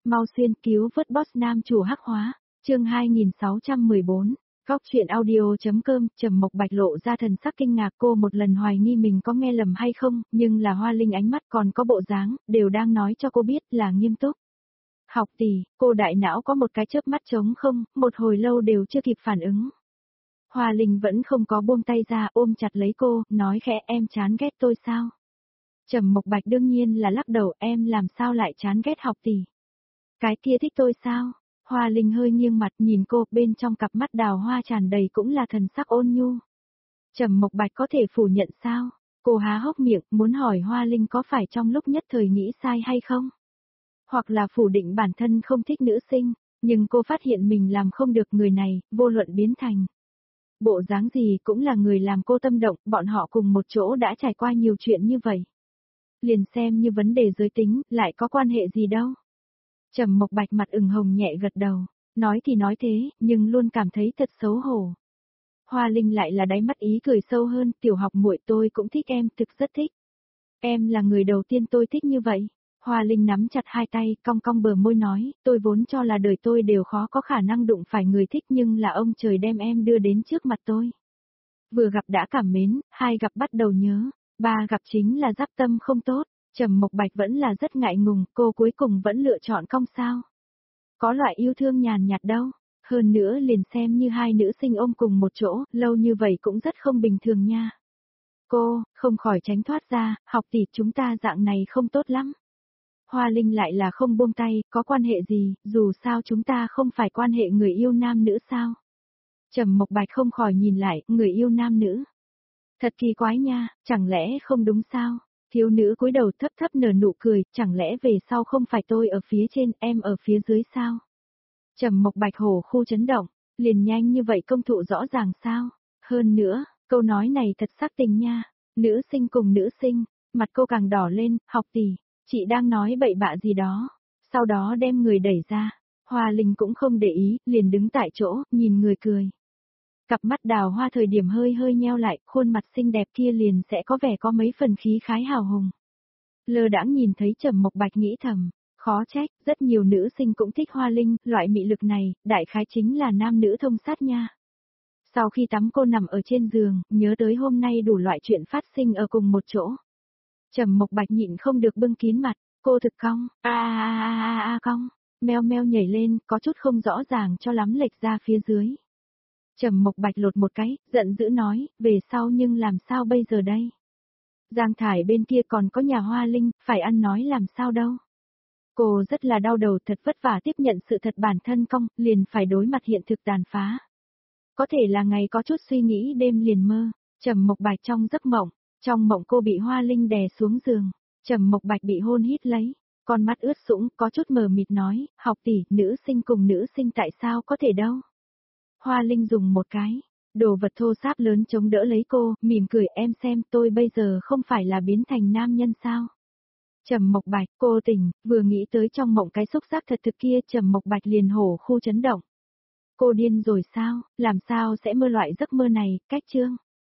Mau xuyên cứu vớt boss nam chủ hắc hóa, chương 2614. Góc chuyện audio.com. Trầm Mộc Bạch lộ ra thần sắc kinh ngạc, cô một lần hoài nghi mình có nghe lầm hay không, nhưng là Hoa Linh ánh mắt còn có bộ dáng, đều đang nói cho cô biết là nghiêm túc. Học tỷ, cô đại não có một cái chớp mắt trống không, một hồi lâu đều chưa kịp phản ứng. Hoa Linh vẫn không có buông tay ra, ôm chặt lấy cô, nói khẽ, em chán ghét tôi sao? Trầm Mộc Bạch đương nhiên là lắc đầu, em làm sao lại chán ghét học tỷ? Cái kia thích tôi sao? Hoa Linh hơi nghiêng mặt nhìn cô, bên trong cặp mắt đào hoa tràn đầy cũng là thần sắc ôn nhu. Trầm Mộc Bạch có thể phủ nhận sao? Cô há hốc miệng, muốn hỏi Hoa Linh có phải trong lúc nhất thời nghĩ sai hay không? Hoặc là phủ định bản thân không thích nữ sinh, nhưng cô phát hiện mình làm không được người này, vô luận biến thành. Bộ dáng gì cũng là người làm cô tâm động, bọn họ cùng một chỗ đã trải qua nhiều chuyện như vậy. Liền xem như vấn đề giới tính, lại có quan hệ gì đâu. Trầm Mộc Bạch mặt ửng hồng nhẹ gật đầu, nói thì nói thế, nhưng luôn cảm thấy thật xấu hổ. Hoa Linh lại là đáy mắt ý cười sâu hơn, tiểu học muội, tôi cũng thích em, thực rất thích. Em là người đầu tiên tôi thích như vậy. Hoa Linh nắm chặt hai tay, cong cong bờ môi nói, tôi vốn cho là đời tôi đều khó có khả năng đụng phải người thích, nhưng là ông trời đem em đưa đến trước mặt tôi. Vừa gặp đã cảm mến, hai gặp bắt đầu nhớ, ba gặp chính là giáp tâm không tốt. Trầm Mộc Bạch vẫn là rất ngại ngùng, cô cuối cùng vẫn lựa chọn cong sao. Có loại yêu thương nhàn nhạt đâu, hơn nữa liền xem như hai nữ sinh ôm cùng một chỗ, lâu như vậy cũng rất không bình thường nha. Cô, không khỏi tránh thoát ra, học tỷ, chúng ta dạng này không tốt lắm. Hoa Linh lại là không buông tay, có quan hệ gì, dù sao chúng ta không phải quan hệ người yêu nam nữ sao. Trầm Mộc Bạch không khỏi nhìn lại, người yêu nam nữ. Thật kỳ quái nha, chẳng lẽ không đúng sao? Thiếu nữ cúi đầu thấp thấp nở nụ cười, chẳng lẽ về sau không phải tôi ở phía trên, em ở phía dưới sao? Trầm Mộc Bạch hổ khu chấn động, liền nhanh như vậy công thụ rõ ràng sao? Hơn nữa, câu nói này thật sắc tình nha, nữ sinh cùng nữ sinh, mặt cô càng đỏ lên, học tỷ, chị đang nói bậy bạ gì đó, sau đó đem người đẩy ra. Hoa Linh cũng không để ý, liền đứng tại chỗ, nhìn người cười. Cặp mắt đào hoa thời điểm hơi hơi nheo lại, khuôn mặt xinh đẹp kia liền sẽ có vẻ có mấy phần khí khái hào hùng. Lơ đãng nhìn thấy Trầm Mộc Bạch nghĩ thầm, khó trách, rất nhiều nữ sinh cũng thích Hoa Linh, loại mị lực này, đại khái chính là nam nữ thông sát nha. Sau khi tắm cô nằm ở trên giường, nhớ tới hôm nay đủ loại chuyện phát sinh ở cùng một chỗ. Trầm Mộc Bạch nhịn không được bưng kín mặt, cô thực cong, cong, meo meo nhảy lên, có chút không rõ ràng cho lắm lệch ra phía dưới. Trầm Mộc Bạch lột một cái, giận dữ nói, về sau nhưng làm sao bây giờ đây? Giang Thải bên kia còn có nhà Hoa Linh, phải ăn nói làm sao đâu. Cô rất là đau đầu, thật vất vả tiếp nhận sự thật bản thân cong, liền phải đối mặt hiện thực tàn phá. Có thể là ngày có chút suy nghĩ đêm liền mơ, Trầm Mộc Bạch trong giấc mộng, trong mộng cô bị Hoa Linh đè xuống giường, Trầm Mộc Bạch bị hôn hít lấy, con mắt ướt sũng, có chút mờ mịt nói, học tỷ, nữ sinh cùng nữ sinh tại sao có thể đâu? Hoa Linh dùng một cái đồ vật thô sáp lớn chống đỡ lấy cô, mỉm cười, em xem tôi bây giờ không phải là biến thành nam nhân sao? Trầm Mộc Bạch, cô tỉnh, vừa nghĩ tới trong mộng cái xúc giác thật thực kia, Trầm Mộc Bạch liền hổ khu chấn động. Cô điên rồi sao, làm sao sẽ mơ loại giấc mơ này, cách chương.